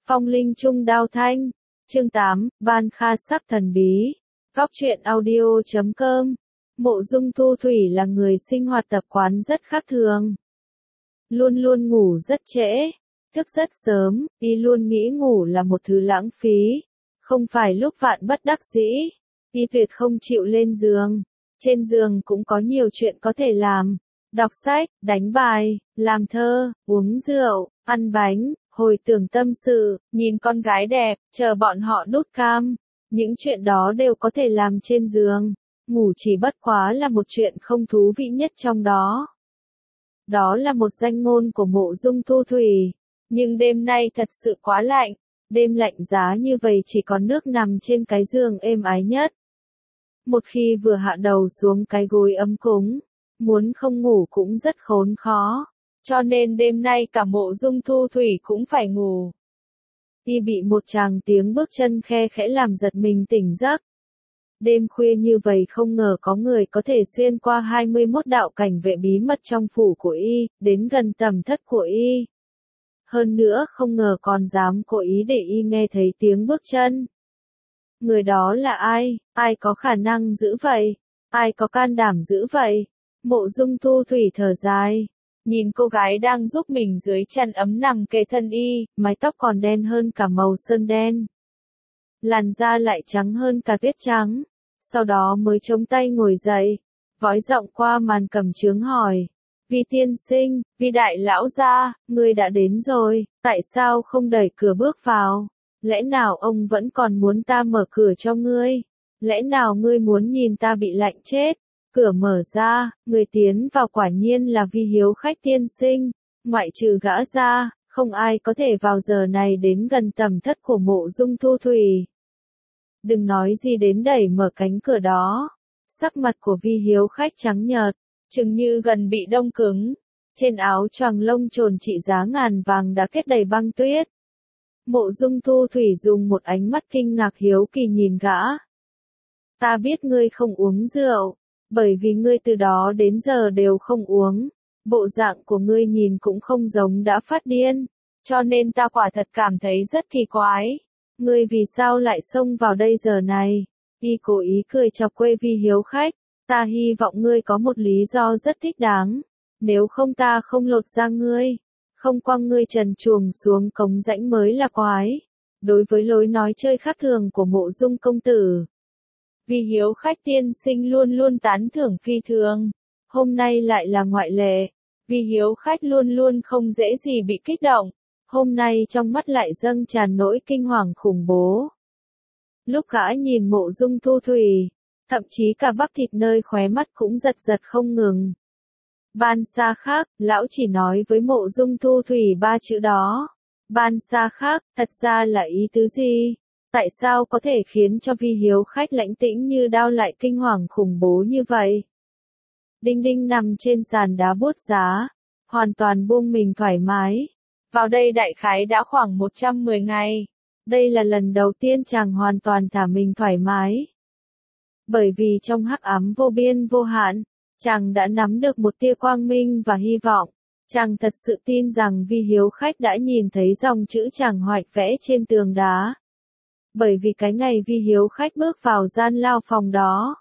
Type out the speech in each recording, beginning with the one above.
Phong linh trung đao thanh. Chương 8, Ban Kha sắc thần bí. Góc truyện audio.com. Mộ Dung Thu Thủy là người sinh hoạt tập quán rất khác thường. Luôn luôn ngủ rất trễ, thức rất sớm, y luôn nghĩ ngủ là một thứ lãng phí. Không phải lúc vạn bất đắc dĩ, y tuyệt không chịu lên giường. Trên giường cũng có nhiều chuyện có thể làm. Đọc sách, đánh bài, làm thơ, uống rượu, ăn bánh, hồi tưởng tâm sự, nhìn con gái đẹp, chờ bọn họ đút cam. Những chuyện đó đều có thể làm trên giường. Ngủ chỉ bất quá là một chuyện không thú vị nhất trong đó. Đó là một danh ngôn của Mộ Dung Thu Thủy. Nhưng đêm nay thật sự quá lạnh. Đêm lạnh giá như vậy chỉ có nước nằm trên cái giường êm ái nhất. Một khi vừa hạ đầu xuống cái gối ấm cúng, muốn không ngủ cũng rất khốn khó. Cho nên đêm nay cả Mộ Dung Thu Thủy cũng phải ngủ. Y bị một tràng tiếng bước chân khe khẽ làm giật mình tỉnh giấc. Đêm khuya như vậy không ngờ có người có thể xuyên qua 21 đạo cảnh vệ bí mật trong phủ của y, đến gần tầm thất của y. Hơn nữa không ngờ còn dám cố ý để y nghe thấy tiếng bước chân. Người đó là ai? Ai có khả năng giữ vậy? Ai có can đảm giữ vậy? Mộ Dung Thu Thủy thở dài. Nhìn cô gái đang giúp mình dưới chăn ấm nằm kề thân y, mái tóc còn đen hơn cả màu sơn đen. Làn da lại trắng hơn cả tuyết trắng. Sau đó mới chống tay ngồi dậy, vói giọng qua màn cầm chướng hỏi. Vi tiên sinh, Vi đại lão gia, ngươi đã đến rồi, tại sao không đẩy cửa bước vào? Lẽ nào ông vẫn còn muốn ta mở cửa cho ngươi? Lẽ nào ngươi muốn nhìn ta bị lạnh chết? Cửa mở ra, người tiến vào quả nhiên là Vi hiếu khách tiên sinh, ngoại trừ gã ra, không ai có thể vào giờ này đến gần tầm thất của Mộ Dung Thu Thủy. Đừng nói gì đến đẩy mở cánh cửa đó. Sắc mặt của Vi hiếu khách trắng nhợt, chừng như gần bị đông cứng. Trên áo choàng lông trồn trị giá ngàn vàng đã kết đầy băng tuyết. Mộ Dung Thu Thủy dùng một ánh mắt kinh ngạc hiếu kỳ nhìn gã. Ta biết ngươi không uống rượu, bởi vì ngươi từ đó đến giờ đều không uống. Bộ dạng của ngươi nhìn cũng không giống đã phát điên, cho nên ta quả thật cảm thấy rất kỳ quái. Ngươi vì sao lại xông vào đây giờ này? Y cố ý cười chọc quê Vi hiếu khách. Ta hy vọng ngươi có một lý do rất thích đáng. Nếu không ta không lột ra ngươi. Không quăng ngươi trần truồng xuống cống rãnh mới là quái. Đối với lối nói chơi khác thường của Mộ Dung công tử, Vi hiếu khách tiên sinh luôn luôn tán thưởng phi thường. Hôm nay lại là ngoại lệ. Vi hiếu khách luôn luôn không dễ gì bị kích động. Hôm nay trong mắt lại dâng tràn nỗi kinh hoàng khủng bố. Lúc gã nhìn Mộ Dung Thu Thủy, thậm chí cả bắp thịt nơi khóe mắt cũng giật giật không ngừng. Ban Sa khác, lão chỉ nói với Mộ Dung Thu Thủy ba chữ đó. Ban Sa khác, thật ra là ý tứ gì? Tại sao có thể khiến cho Vi hiếu khách lãnh tĩnh như đao lại kinh hoàng khủng bố như vậy? Đinh Đinh nằm trên sàn đá buốt giá, hoàn toàn buông mình thoải mái. Vào đây đại khái đã khoảng 110 ngày. Đây là lần đầu tiên chàng hoàn toàn thả mình thoải mái. Bởi vì trong hắc ám vô biên vô hạn, chàng đã nắm được một tia quang minh và hy vọng. Chàng thật sự tin rằng Vi hiếu khách đã nhìn thấy dòng chữ chàng hoạch vẽ trên tường đá. Bởi vì cái ngày Vi hiếu khách bước vào gian lao phòng đó,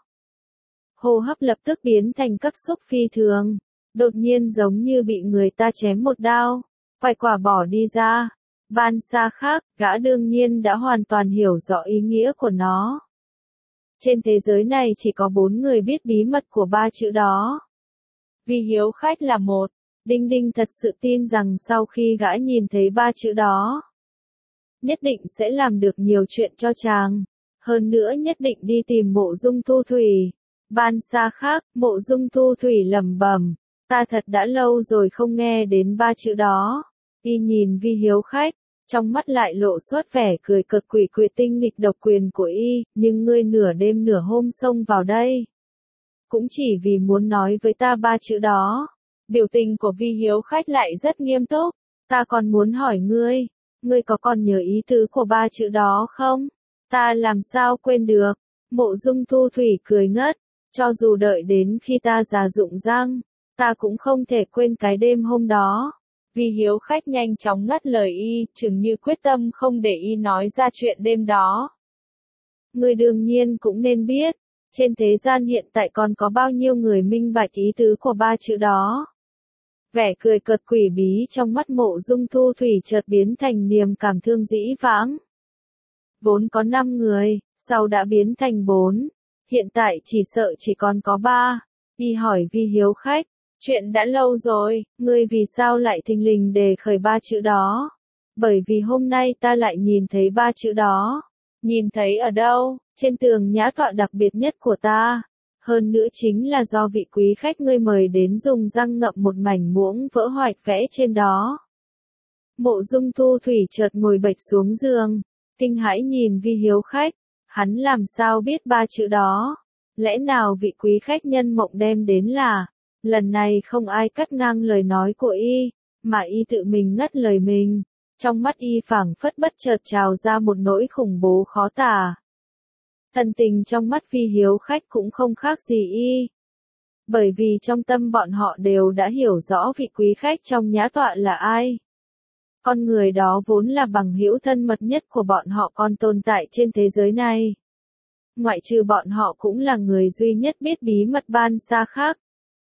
hô hấp lập tức biến thành cấp xúc phi thường. Đột nhiên giống như bị người ta chém một đao, quay quả bỏ đi ra. Ban Sa khác, gã đương nhiên đã hoàn toàn hiểu rõ ý nghĩa của nó. Trên thế giới này chỉ có 4 người biết bí mật của ba chữ đó. Vi hiếu khách là một. Đinh Đinh thật sự tin rằng sau khi gã nhìn thấy ba chữ đó, nhất định sẽ làm được nhiều chuyện cho chàng. Hơn nữa nhất định đi tìm Mộ Dung Thu Thủy. Ban Sa khác, Mộ Dung Thu Thủy lẩm bẩm. Ta thật đã lâu rồi không nghe đến ba chữ đó. Y nhìn Vi hiếu khách, trong mắt lại lộ xuất vẻ cười cợt quỷ quyệt tinh nghịch độc quyền của y. Nhưng ngươi nửa đêm nửa hôm xông vào đây, cũng chỉ vì muốn nói với ta ba chữ đó. Biểu tình của Vi hiếu khách lại rất nghiêm túc. Ta còn muốn hỏi ngươi, ngươi có còn nhớ ý tứ của ba chữ đó không? Ta làm sao quên được? Mộ Dung Thu Thủy cười ngất. Cho dù đợi đến khi ta già rụng răng, ta cũng không thể quên cái đêm hôm đó. Vi hiếu khách nhanh chóng ngắt lời y, chừng như quyết tâm không để y nói ra chuyện đêm đó. Ngươi đương nhiên cũng nên biết, trên thế gian hiện tại còn có bao nhiêu người minh bạch ý tứ của ba chữ đó. Vẻ cười cợt quỷ bí trong mắt Mộ Dung Thu Thủy chợt biến thành niềm cảm thương dĩ vãng. Vốn có 5 người, sau đã biến thành 4, hiện tại chỉ sợ chỉ còn có 3. Y hỏi Vi hiếu khách, chuyện đã lâu rồi, ngươi vì sao lại thình lình đề khởi 3 chữ đó? Bởi vì hôm nay ta lại nhìn thấy 3 chữ đó. Nhìn thấy ở đâu? Trên tường nhã tọa đặc biệt nhất của ta. Hơn nữa chính là do vị quý khách ngươi mời đến dùng răng ngậm một mảnh muỗng vỡ hoạch vẽ trên đó. Mộ Dung Thu Thủy chợt ngồi bệt xuống giường, kinh hãi nhìn Vi hiếu khách, hắn làm sao biết 3 chữ đó? Lẽ nào vị quý khách nhân mộng đem đến là, lần này không ai cắt ngang lời nói của y, mà y tự mình ngắt lời mình. Trong mắt y phảng phất bất chợt trào ra một nỗi khủng bố khó tả. Thần tình trong mắt Vi hiếu khách cũng không khác gì y. Bởi vì trong tâm bọn họ đều đã hiểu rõ vị quý khách trong nhã tọa là ai. Con người đó vốn là bằng hữu thân mật nhất của bọn họ còn tồn tại trên thế giới này. Ngoại trừ bọn họ cũng là người duy nhất biết bí mật Ban Sa Khắc.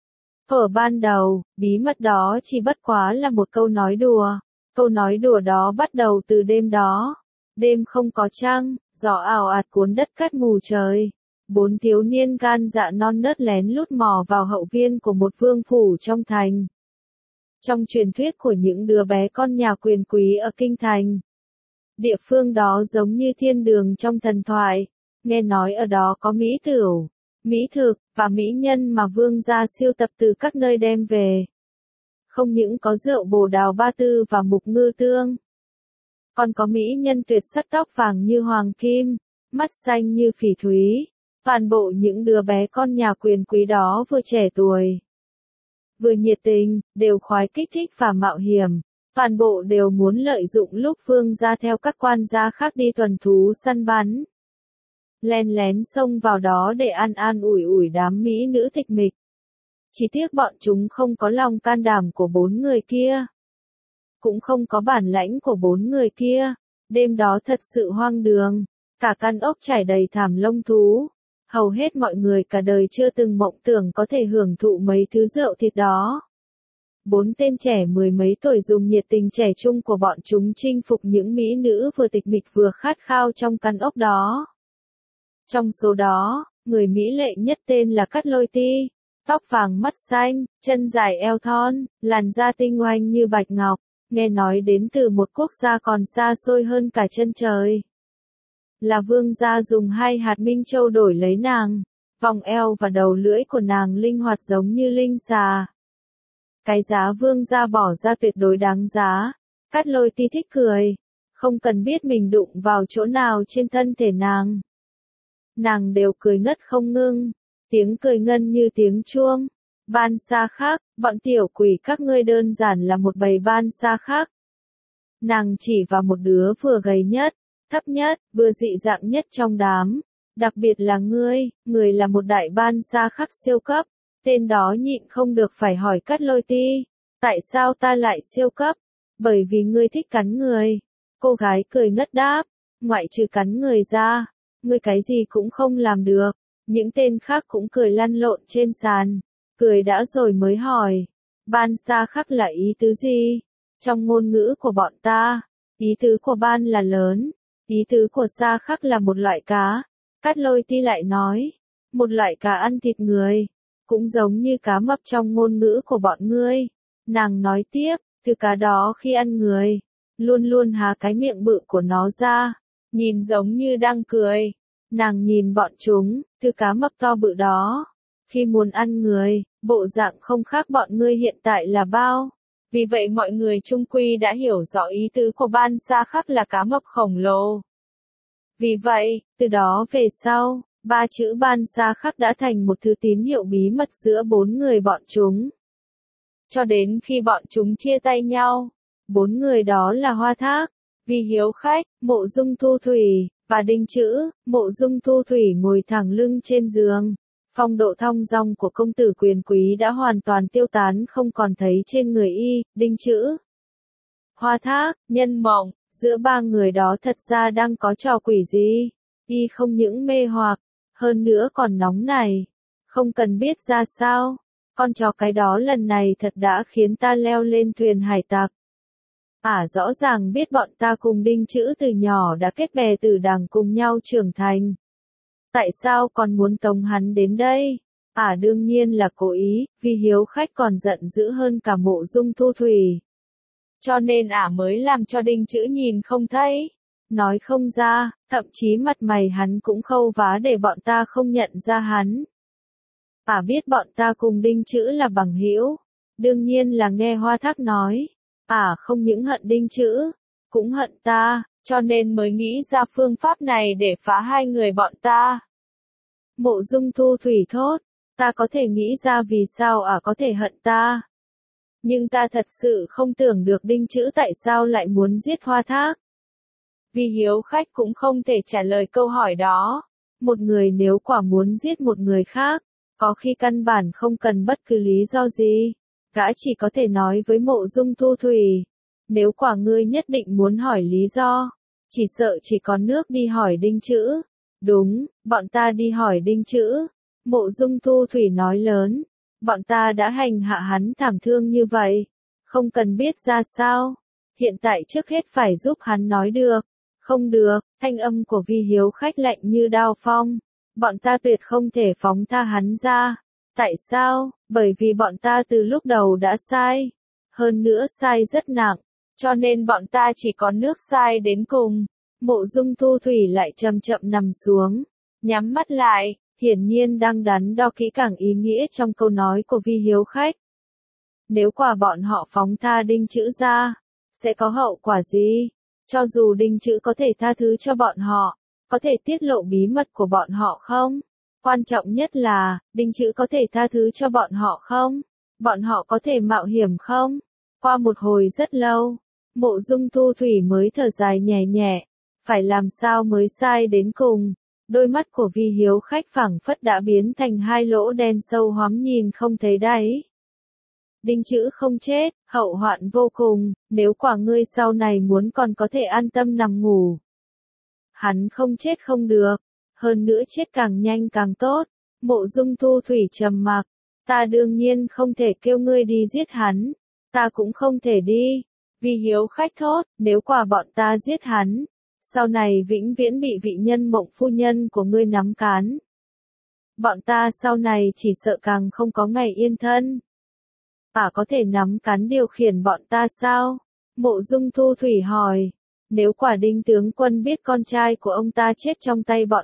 Ở ban đầu, bí mật đó chỉ bất quá là một câu nói đùa. Câu nói đùa đó bắt đầu từ đêm đó. Đêm không có trăng, gió ào ạt cuốn đất cát mù trời. 4 thiếu niên gan dạ non nớt lén lút mò vào hậu viên của một vương phủ trong thành. Trong truyền thuyết của những đứa bé con nhà quyền quý ở kinh thành. Địa phương đó giống như thiên đường trong thần thoại. Nghe nói ở đó có mỹ tửu, mỹ thực, và mỹ nhân mà vương gia siêu tập từ các nơi đem về. Không những có rượu bồ đào ba tư và mục ngư tương. Còn có mỹ nhân tuyệt sắc tóc vàng như hoàng kim, mắt xanh như phỉ thúy. Toàn bộ những đứa bé con nhà quyền quý đó vừa trẻ tuổi, vừa nhiệt tình, đều khoái kích thích và mạo hiểm. Toàn bộ đều muốn lợi dụng lúc vương gia theo các quan gia khác đi tuần thú săn bắn. Len lén xông vào đó để an ủi đám mỹ nữ tịch mịch. Chỉ tiếc bọn chúng không có lòng can đảm của 4 người kia. Cũng không có bản lãnh của 4 người kia. Đêm đó thật sự hoang đường. Cả căn ốc trải đầy thảm lông thú. Hầu hết mọi người cả đời chưa từng mộng tưởng có thể hưởng thụ mấy thứ rượu thịt đó. 4 tên trẻ 10 mấy tuổi dùng nhiệt tình trẻ trung của bọn chúng chinh phục những mỹ nữ vừa tịch mịch vừa khát khao trong căn ốc đó. Trong số đó, người mỹ lệ nhất tên là Cát Lôi Ti, tóc vàng mắt xanh, chân dài eo thon, làn da tinh oanh như bạch ngọc, nghe nói đến từ một quốc gia còn xa xôi hơn cả chân trời. Là vương gia dùng 2 hạt minh châu đổi lấy nàng, vòng eo và đầu lưỡi của nàng linh hoạt giống như linh xà. Cái giá vương gia bỏ ra tuyệt đối đáng giá. Cát Lôi Ti thích cười, không cần biết mình đụng vào chỗ nào trên thân thể nàng. Nàng đều cười ngất không ngưng, tiếng cười ngân như tiếng chuông. Ban Sa Khắc, bọn tiểu quỷ các ngươi đơn giản là một bầy Ban Sa Khắc. Nàng chỉ vào một đứa vừa gầy nhất, thấp nhất, vừa dị dạng nhất trong đám. Đặc biệt là ngươi là một đại Ban Sa Khắc siêu cấp. Tên đó nhịn không được phải hỏi Cát Lôi Ti, tại sao ta lại siêu cấp? Bởi vì ngươi thích cắn người. Cô gái cười ngất đáp, ngoại trừ cắn người ra, ngươi cái gì cũng không làm được. Những tên khác cũng cười lăn lộn trên sàn, cười đã rồi mới hỏi, Ban Sa Khắc là ý tứ gì? Trong ngôn ngữ của bọn ta, ý tứ của ban là lớn, ý tứ của Sa Khắc là một loại cá. Cát Lôi Ti lại nói, một loại cá ăn thịt người, cũng giống như cá mập trong ngôn ngữ của bọn ngươi. Nàng nói tiếp, từ cá đó khi ăn người, luôn luôn há cái miệng bự của nó ra, nhìn giống như đang cười. Nàng nhìn bọn chúng, từ cá mập to bự đó, khi muốn ăn người, bộ dạng không khác bọn ngươi hiện tại là bao. Vì vậy mọi người chung quy đã hiểu rõ ý tứ của Ban Sa Khắc là cá mập khổng lồ. Vì vậy, từ đó về sau, 3 chữ Ban Sa Khắc đã thành một thứ tín hiệu bí mật giữa 4 người bọn chúng. Cho đến khi bọn chúng chia tay nhau, 4 người đó là Hoa Thác, Vi hiếu khách, Mộ Dung Thu Thủy, và Đinh Chữ. Mộ Dung Thu Thủy ngồi thẳng lưng trên giường. Phong độ thong dong của công tử quyền quý đã hoàn toàn tiêu tán không còn thấy trên người y. Đinh Chữ Hoa Thác, Nhân Mộng, giữa ba người đó thật ra đang có trò quỷ gì? Y không những mê hoặc, hơn nữa còn nóng này. Không cần biết ra sao, con chó cái đó lần này thật đã khiến ta leo lên thuyền hải tặc. Rõ ràng biết bọn ta cùng Đinh Chữ từ nhỏ đã kết bè tử đảng cùng nhau trưởng thành. Tại sao còn muốn tống hắn đến đây? Đương nhiên là cố ý, vì hiếu khách còn giận dữ hơn cả Mộ Dung Thu Thủy. Cho nên mới làm cho Đinh Chữ nhìn không thấy, nói không ra, thậm chí mặt mày hắn cũng khâu vá để bọn ta không nhận ra hắn. Biết bọn ta cùng Đinh Chữ là bằng hữu, đương nhiên là nghe Hoa Thác nói. Không những hận Đinh Chữ, cũng hận ta, cho nên mới nghĩ ra phương pháp này để phá hai người bọn ta. Mộ Dung Thu Thủy thốt, ta có thể nghĩ ra vì sao có thể hận ta. Nhưng ta thật sự không tưởng được Đinh Chữ tại sao lại muốn giết Hoa Thác. Vì hiếu khách cũng không thể trả lời câu hỏi đó. Một người nếu quả muốn giết một người khác, có khi căn bản không cần bất cứ lý do gì. Gã chỉ có thể nói với Mộ Dung Thu Thủy, nếu quả ngươi nhất định muốn hỏi lý do, chỉ sợ chỉ có nước đi hỏi Đinh Chữ. Đúng, bọn ta đi hỏi Đinh Chữ. Mộ Dung Thu Thủy nói lớn, bọn ta đã hành hạ hắn thảm thương như vậy, không cần biết ra sao. Hiện tại trước hết phải giúp hắn nói được. Không được, thanh âm của Vi Hiếu khách lạnh như đao phong. Bọn ta tuyệt không thể phóng tha hắn ra. Tại sao? Bởi vì bọn ta từ lúc đầu đã sai. Hơn nữa sai rất nặng, cho nên bọn ta chỉ có nước sai đến cùng. Mộ Dung Thu Thủy lại chậm chậm nằm xuống, nhắm mắt lại, hiển nhiên đang đắn đo kỹ càng ý nghĩa trong câu nói của Vi Hiếu khách. Nếu quả bọn họ phóng tha Đinh Chữ ra, sẽ có hậu quả gì? Cho dù Đinh Chữ có thể tha thứ cho bọn họ, có thể tiết lộ bí mật của bọn họ không? Quan trọng nhất là, Đinh Chữ có thể tha thứ cho bọn họ không? Bọn họ có thể mạo hiểm không? Qua một hồi rất lâu, Mộ Dung Thu Thủy mới thở dài nhẹ nhẹ. Phải làm sao mới sai đến cùng? Đôi mắt của Vi Hiếu khách phảng phất đã biến thành hai lỗ đen sâu hoắm nhìn không thấy đáy. Đinh Chữ không chết, hậu hoạn vô cùng, nếu quả ngươi sau này muốn còn có thể an tâm nằm ngủ. Hắn không chết không được, hơn nữa chết càng nhanh càng tốt. Mộ Dung Thu Thủy trầm mặc, ta đương nhiên không thể kêu ngươi đi giết hắn, ta cũng không thể đi. Vi Hiếu khách thốt, nếu quả bọn ta giết hắn, sau này vĩnh viễn bị vị Nhân Mộng phu nhân của ngươi nắm cán. Bọn ta sau này chỉ sợ càng không có ngày yên thân. Có thể nắm cán điều khiển bọn ta sao? Mộ Dung Thu Thủy hỏi. Nếu quả Đinh tướng quân biết con trai của ông ta chết trong tay bọn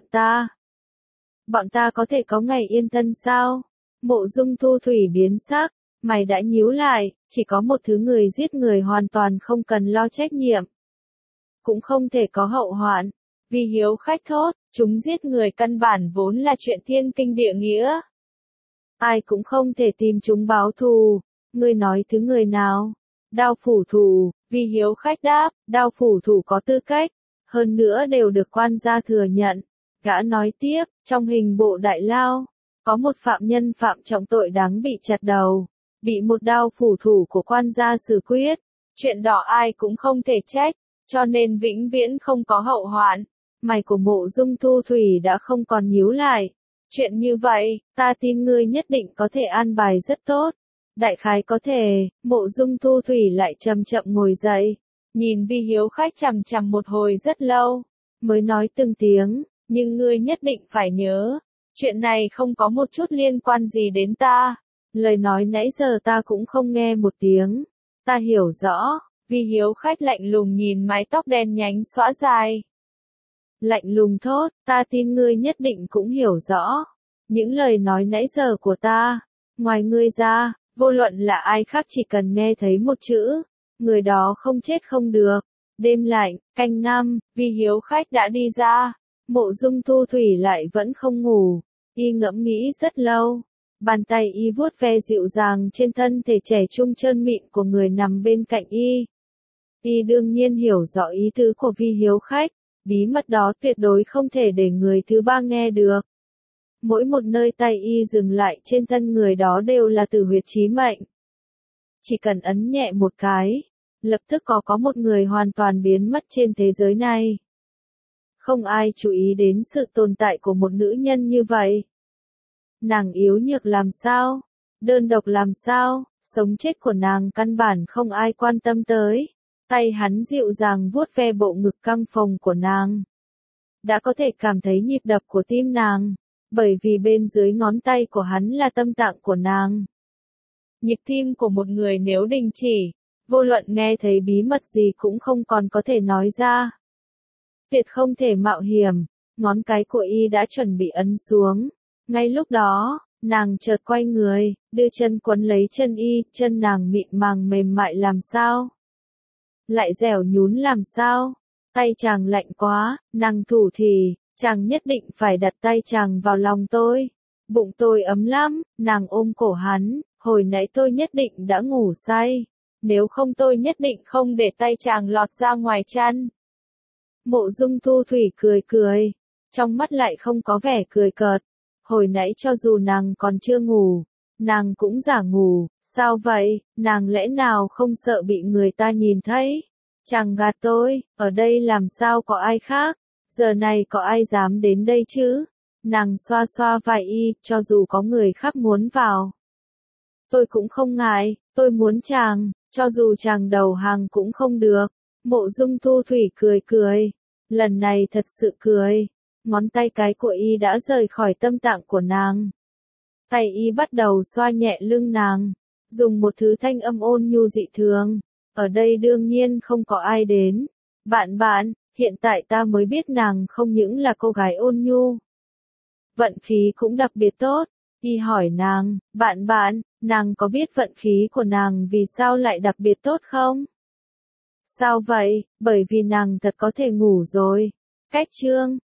ta có thể có ngày yên thân sao? Mộ Dung Thu Thủy biến sắc, mày đã nhíu lại, chỉ có một thứ người giết người hoàn toàn không cần lo trách nhiệm. Cũng không thể có hậu hoạn. Vi Hiếu khách thốt, chúng giết người căn bản vốn là chuyện thiên kinh địa nghĩa. Ai cũng không thể tìm chúng báo thù. Ngươi nói thứ người nào? Đao phủ thủ. Vi Hiếu khách đáp, đao phủ thủ có tư cách, hơn nữa đều được quan gia thừa nhận. Gã nói tiếp, trong hình bộ đại lao, có một phạm nhân phạm trọng tội đáng bị chặt đầu, bị một đao phủ thủ của quan gia xử quyết. Chuyện đó ai cũng không thể trách, cho nên vĩnh viễn không có hậu hoạn. Mày của Mộ Dung Thu Thủy đã không còn nhíu lại. Chuyện như vậy, ta tin ngươi nhất định có thể an bài rất tốt. Đại khái có thể. Mộ Dung Thu Thủy lại chậm chậm ngồi dậy, nhìn Vi Hiếu khách chằm chằm một hồi rất lâu, mới nói từng tiếng, nhưng ngươi nhất định phải nhớ, chuyện này không có một chút liên quan gì đến ta. Lời nói nãy giờ ta cũng không nghe một tiếng. Ta hiểu rõ. Vi Hiếu khách lạnh lùng nhìn mái tóc đen nhánh xõa dài. Lạnh lùng thốt, ta tin ngươi nhất định cũng hiểu rõ. Những lời nói nãy giờ của ta, ngoài ngươi ra, vô luận là ai khác chỉ cần nghe thấy một chữ, người đó không chết không được. Đêm lạnh, canh năm, Vi Hiếu khách đã đi ra. Mộ Dung Thu Thủy lại vẫn không ngủ. Y ngẫm nghĩ rất lâu. Bàn tay y vuốt ve dịu dàng trên thân thể trẻ trung trơn mịn của người nằm bên cạnh y. Y đương nhiên hiểu rõ ý tứ của Vi Hiếu khách. Bí mật đó tuyệt đối không thể để người thứ ba nghe được. Mỗi một nơi tay y dừng lại trên thân người đó đều là tử huyệt chí mệnh. Chỉ cần ấn nhẹ một cái, lập tức có một người hoàn toàn biến mất trên thế giới này. Không ai chú ý đến sự tồn tại của một nữ nhân như vậy. Nàng yếu nhược làm sao? Đơn độc làm sao? Sống chết của nàng căn bản không ai quan tâm tới. Tay hắn dịu dàng vuốt ve bộ ngực căng phồng của nàng. Đã có thể cảm thấy nhịp đập của tim nàng, bởi vì bên dưới ngón tay của hắn là tâm tạng của nàng. Nhịp tim của một người nếu đình chỉ, vô luận nghe thấy bí mật gì cũng không còn có thể nói ra. Tuyệt không thể mạo hiểm, ngón cái của y đã chuẩn bị ấn xuống. Ngay lúc đó, nàng chợt quay người, đưa chân quấn lấy chân y, chân nàng mịn màng mềm mại làm sao? Lại dẻo nhún làm sao? Tay chàng lạnh quá, nàng thủ thì, chàng nhất định phải đặt tay chàng vào lòng tôi. Bụng tôi ấm lắm, nàng ôm cổ hắn, hồi nãy tôi nhất định đã ngủ say. Nếu không tôi nhất định không để tay chàng lọt ra ngoài chăn. Mộ Dung Thu Thủy cười cười, trong mắt lại không có vẻ cười cợt. Hồi nãy cho dù nàng còn chưa ngủ, nàng cũng giả ngủ, sao vậy, nàng lẽ nào không sợ bị người ta nhìn thấy? Chàng gạt tôi, ở đây làm sao có ai khác, giờ này có ai dám đến đây chứ? Nàng xoa xoa vai y, cho dù có người khác muốn vào. Tôi cũng không ngại, tôi muốn chàng, cho dù chàng đầu hàng cũng không được. Mộ Dung Thu Thủy cười cười, lần này thật sự cười. Ngón tay cái của y đã rời khỏi tâm tạng của nàng. Tay y bắt đầu xoa nhẹ lưng nàng, dùng một thứ thanh âm ôn nhu dị thường. Ở đây đương nhiên không có ai đến. Bạn, hiện tại ta mới biết nàng không những là cô gái ôn nhu. Vận khí cũng đặc biệt tốt. Y hỏi nàng, bạn, nàng có biết vận khí của nàng vì sao lại đặc biệt tốt không? Sao vậy? Bởi vì nàng thật có thể ngủ rồi. Cách chương